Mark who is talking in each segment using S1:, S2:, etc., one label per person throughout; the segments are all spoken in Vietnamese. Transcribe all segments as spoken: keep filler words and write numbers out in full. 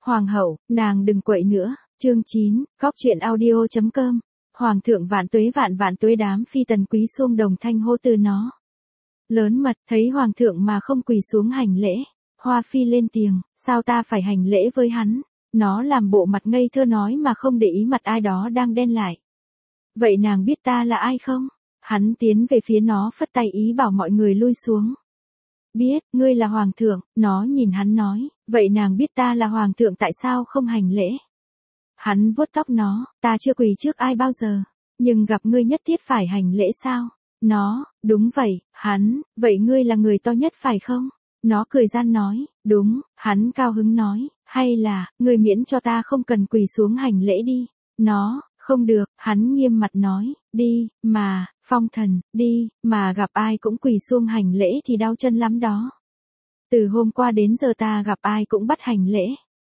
S1: Hoàng hậu, nàng đừng quậy nữa. Chương chín, Cóc truyện audio chấm com. Hoàng thượng vạn tuế vạn vạn tuế, đám phi tần quý xuông đồng thanh hô từ nó. Lớn mật, thấy hoàng thượng mà không quỳ xuống hành lễ. Hoa phi lên tiếng, sao ta phải hành lễ với hắn? Nó làm bộ mặt ngây thơ nói mà không để ý mặt ai đó đang đen lại. Vậy nàng biết ta là ai không? Hắn tiến về phía nó phất tay ý bảo mọi người lui xuống. Biết, ngươi là hoàng thượng. Nó nhìn hắn nói, vậy nàng biết ta là hoàng thượng tại sao không hành lễ? Hắn vuốt tóc nó, ta chưa quỳ trước ai bao giờ, nhưng gặp ngươi nhất thiết phải hành lễ sao? Nó, đúng vậy. Hắn, vậy ngươi là người to nhất phải không? Nó cười gian nói, đúng. Hắn cao hứng nói, hay là, ngươi miễn cho ta không cần quỳ xuống hành lễ đi. Nó, không được. Hắn nghiêm mặt nói, đi, mà, phong thần, đi, mà gặp ai cũng quỳ xuống hành lễ thì đau chân lắm đó. Từ hôm qua đến giờ ta gặp ai cũng bắt hành lễ.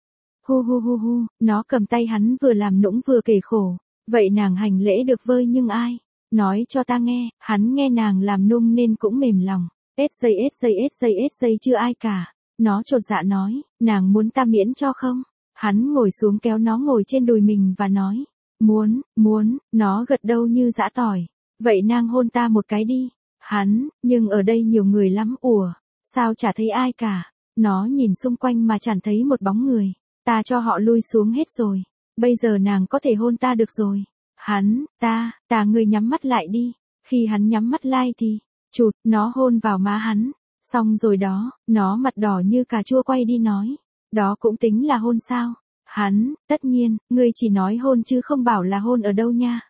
S1: Hu hu hu hu, nó cầm tay hắn vừa làm nũng vừa kể khổ. Vậy nàng hành lễ được vơi nhưng ai? Nói cho ta nghe. Hắn nghe nàng làm nung nên cũng mềm lòng. Ết dây ết dây ết dây ết dây chưa ai cả. Nó chột dạ nói, nàng muốn ta miễn cho không? Hắn ngồi xuống kéo nó ngồi trên đùi mình và nói, muốn, muốn. Nó gật đầu như giã tỏi. Vậy nàng hôn ta một cái đi. Hắn, nhưng ở đây nhiều người lắm. Ủa, sao chả thấy ai cả? Nó nhìn xung quanh mà chẳng thấy một bóng người. Ta cho họ lui xuống hết rồi. Bây giờ nàng có thể hôn ta được rồi. Hắn, ta, ta ngươi nhắm mắt lại đi. Khi hắn nhắm mắt lại thì, chụt, nó hôn vào má hắn. Xong rồi đó, nó mặt đỏ như cà chua quay đi nói. Đó cũng tính là hôn sao? Hắn, tất nhiên, ngươi chỉ nói hôn chứ không bảo là hôn ở đâu nha.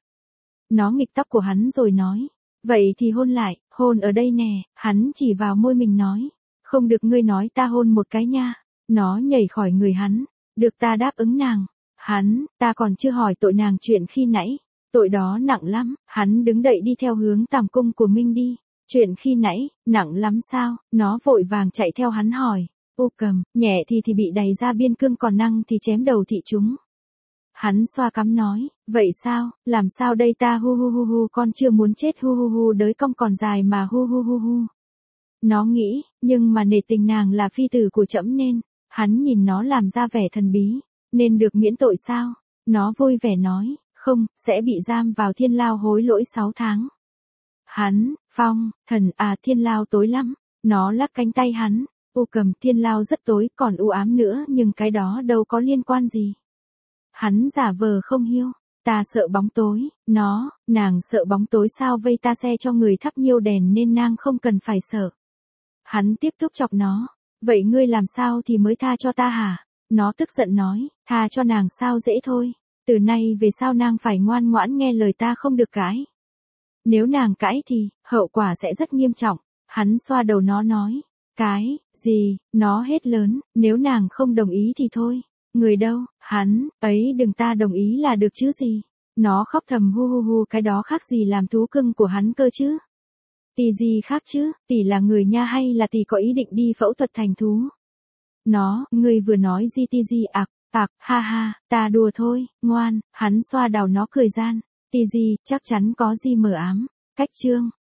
S1: Nó nghịch tóc của hắn rồi nói. Vậy thì hôn lại, hôn ở đây nè. Hắn chỉ vào môi mình nói. Không được, ngươi nói ta hôn một cái nha. Nó nhảy khỏi người hắn. Được, ta đáp ứng nàng. Hắn, ta còn chưa hỏi tội nàng chuyện khi nãy. Tội đó nặng lắm. Hắn đứng dậy đi theo hướng tàm cung của Minh đi. Chuyện khi nãy, nặng lắm sao? Nó vội vàng chạy theo hắn hỏi. Ô cầm, nhẹ thì thì bị đày ra biên cương, còn năng thì chém đầu thị chúng. Hắn xoa cắm nói, vậy sao, làm sao đây ta? Hu hu hu hu, con chưa muốn chết. Hu hu hu, đới cong còn dài mà. Hu hu hu hu. Nó nghĩ, nhưng mà nể tình nàng là phi tử của trẫm nên. Hắn nhìn nó làm ra vẻ thần bí, nên được miễn tội sao? Nó vui vẻ nói, không, sẽ bị giam vào thiên lao hối lỗi sáu tháng. Hắn, phong, thần à, thiên lao tối lắm. Nó lắc cánh tay hắn, ô cầm, thiên lao rất tối, còn u ám nữa, nhưng cái đó đâu có liên quan gì. Hắn giả vờ không hiểu, ta sợ bóng tối. Nó, nàng sợ bóng tối sao? Vây ta xe cho người thắp nhiều đèn nên nàng không cần phải sợ. Hắn tiếp tục chọc nó. Vậy ngươi làm sao thì mới tha cho ta hả? Nó tức giận nói, tha cho nàng sao dễ thôi. Từ nay về sau nàng phải ngoan ngoãn nghe lời ta, không được cãi. Nếu nàng cãi thì, hậu quả sẽ rất nghiêm trọng. Hắn xoa đầu nó nói, cái, gì? Nó hết lớn, nếu nàng không đồng ý thì thôi. Người đâu? Hắn, ấy đừng, ta đồng ý là được chứ gì. Nó khóc thầm, hu hu hu, cái đó khác gì làm thú cưng của hắn cơ chứ? Tỷ gì khác chứ? Tỷ là người nha, hay là tỷ có ý định đi phẫu thuật thành thú? Nó, ngươi vừa nói gì? Tỷ gì ạc, ạc, ha ha, ta đùa thôi, ngoan. Hắn xoa đầu nó cười gian. Tỷ gì, chắc chắn có gì mờ ám. Cách chương